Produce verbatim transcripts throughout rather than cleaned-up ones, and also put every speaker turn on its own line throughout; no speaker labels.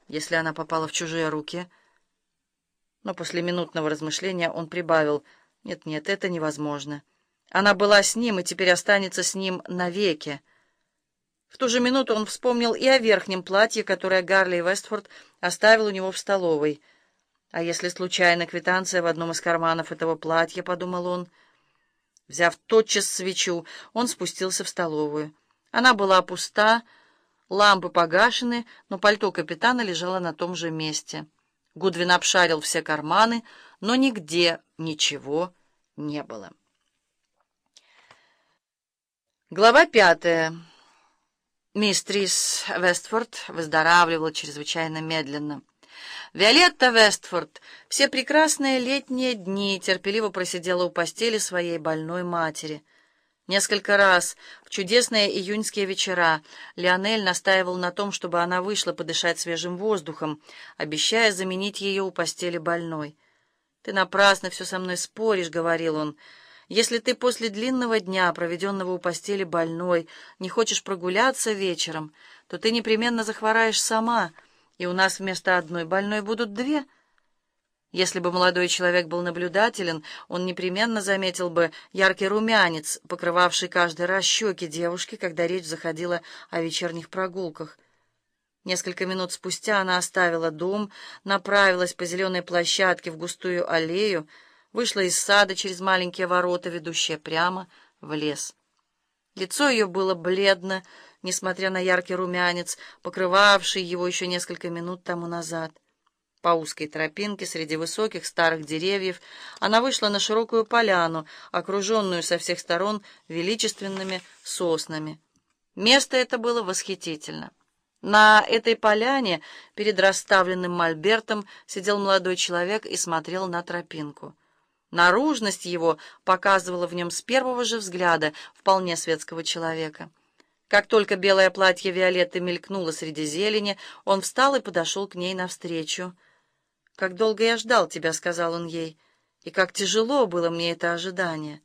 если она попала в чужие руки. Но после минутного размышления он прибавил: «Нет-нет, это невозможно. Она была с ним и теперь останется с ним навеки». В ту же минуту он вспомнил и о верхнем платье, которое Гарли Вестфорд оставил у него в столовой. «А если случайно квитанция в одном из карманов этого платья?» — подумал он. Взяв тотчас свечу, он спустился в столовую. Она была пуста, лампы погашены, но пальто капитана лежало на том же месте. Гудвин обшарил все карманы, но нигде ничего не было. Глава пятая. Мистрис Вестфорд выздоравливала чрезвычайно медленно. Виолетта Вестфорд все прекрасные летние дни терпеливо просидела у постели своей больной матери. Несколько раз в чудесные июньские вечера Лионель настаивал на том, чтобы она вышла подышать свежим воздухом, обещая заменить ее у постели больной. «Ты напрасно все со мной споришь», — говорил он. «Если ты после длинного дня, проведенного у постели больной, не хочешь прогуляться вечером, то ты непременно захвораешь сама, и у нас вместо одной больной будут две». Если бы молодой человек был наблюдателен, он непременно заметил бы яркий румянец, покрывавший каждый раз щеки девушки, когда речь заходила о вечерних прогулках. Несколько минут спустя она оставила дом, направилась по зеленой площадке в густую аллею, вышла из сада через маленькие ворота, ведущие прямо в лес. Лицо ее было бледно, несмотря на яркий румянец, покрывавший его еще несколько минут тому назад. По узкой тропинке среди высоких старых деревьев она вышла на широкую поляну, окруженную со всех сторон величественными соснами. Место это было восхитительно. На этой поляне перед расставленным мольбертом сидел молодой человек и смотрел на тропинку. Наружность его показывала в нем с первого же взгляда вполне светского человека. Как только белое платье Виолетты мелькнуло среди зелени, он встал и подошел к ней навстречу. «Как долго я ждал тебя», — сказал он ей, — «и как тяжело было мне это ожидание».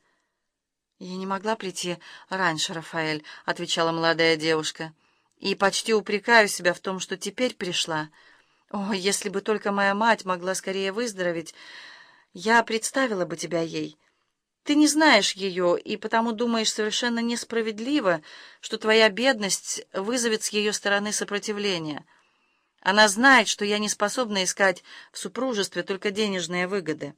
«Я не могла прийти раньше, Рафаэль», — отвечала молодая девушка, — «и почти упрекаю себя в том, что теперь пришла. О, если бы только моя мать могла скорее выздороветь, я представила бы тебя ей. Ты не знаешь ее, и потому думаешь совершенно несправедливо, что твоя бедность вызовет с ее стороны сопротивление. Она знает, что я не способна искать в супружестве только денежные выгоды».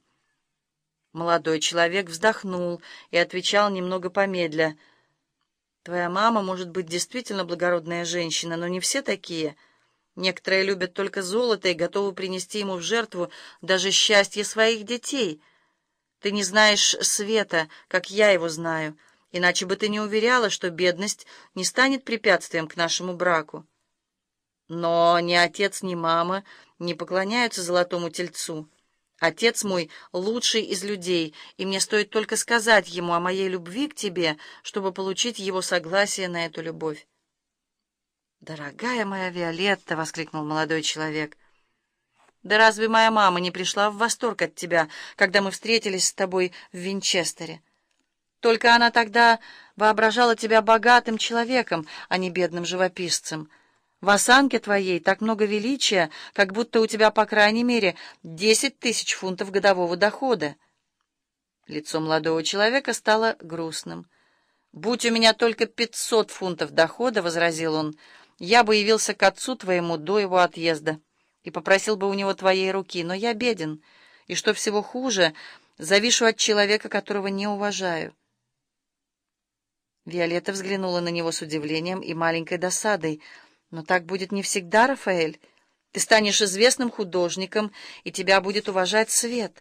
Молодой человек вздохнул и отвечал немного помедля. «Твоя мама может быть действительно благородная женщина, но не все такие. Некоторые любят только золото и готовы принести ему в жертву даже счастье своих детей. Ты не знаешь света, как я его знаю, иначе бы ты не уверяла, что бедность не станет препятствием к нашему браку. Но ни отец, ни мама не поклоняются золотому тельцу. Отец мой лучший из людей, и мне стоит только сказать ему о моей любви к тебе, чтобы получить его согласие на эту любовь». «Дорогая моя Виолетта!» — воскликнул молодой человек. «Да разве моя мама не пришла в восторг от тебя, когда мы встретились с тобой в Винчестере? Только она тогда воображала тебя богатым человеком, а не бедным живописцем. В осанке твоей так много величия, как будто у тебя, по крайней мере, десять тысяч фунтов годового дохода». Лицо молодого человека стало грустным. «Будь у меня только пятьсот фунтов дохода, — возразил он, — я бы явился к отцу твоему до его отъезда и попросил бы у него твоей руки, но я беден, и, что всего хуже, завишу от человека, которого не уважаю». Виолетта взглянула на него с удивлением и маленькой досадой. «Но так будет не всегда, Рафаэль. Ты станешь известным художником, и тебя будет уважать свет».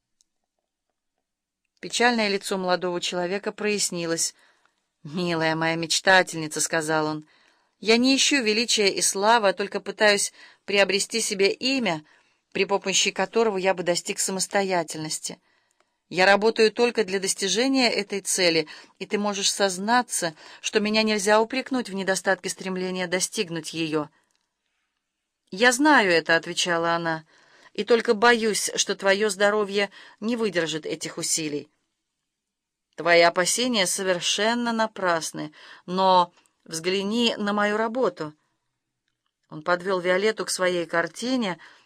Печальное лицо молодого человека прояснилось. «Милая моя мечтательница, — сказал он, — я не ищу величия и славы, а только пытаюсь приобрести себе имя, при помощи которого я бы достиг самостоятельности. Я работаю только для достижения этой цели, и ты можешь сознаться, что меня нельзя упрекнуть в недостатке стремления достигнуть ее». «Я знаю это, — отвечала она, — и только боюсь, что твое здоровье не выдержит этих усилий». «Твои опасения совершенно напрасны, но взгляни на мою работу. Он подвел Виолетту к своей картине,